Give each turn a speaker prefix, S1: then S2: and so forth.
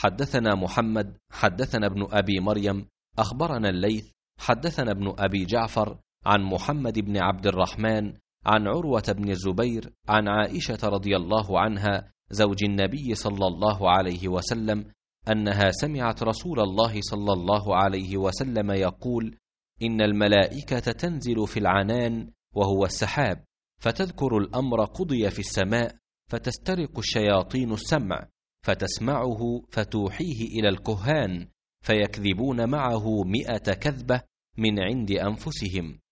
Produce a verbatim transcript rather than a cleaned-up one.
S1: حدثنا محمد حدثنا ابن أبي مريم أخبرنا الليث حدثنا ابن أبي جعفر عن محمد بن عبد الرحمن عن عروة بن الزبير عن عائشة رضي الله عنها زوج النبي صلى الله عليه وسلم أنها سمعت رسول الله صلى الله عليه وسلم يقول: إن الملائكة تنزل في العنان وهو السحاب، فتذكر الأمر قضي في السماء، فتسترق الشياطين السمع فتسمعه فتوحيه إلى الكهان، فيكذبون معه مئة كذبة من عند أنفسهم،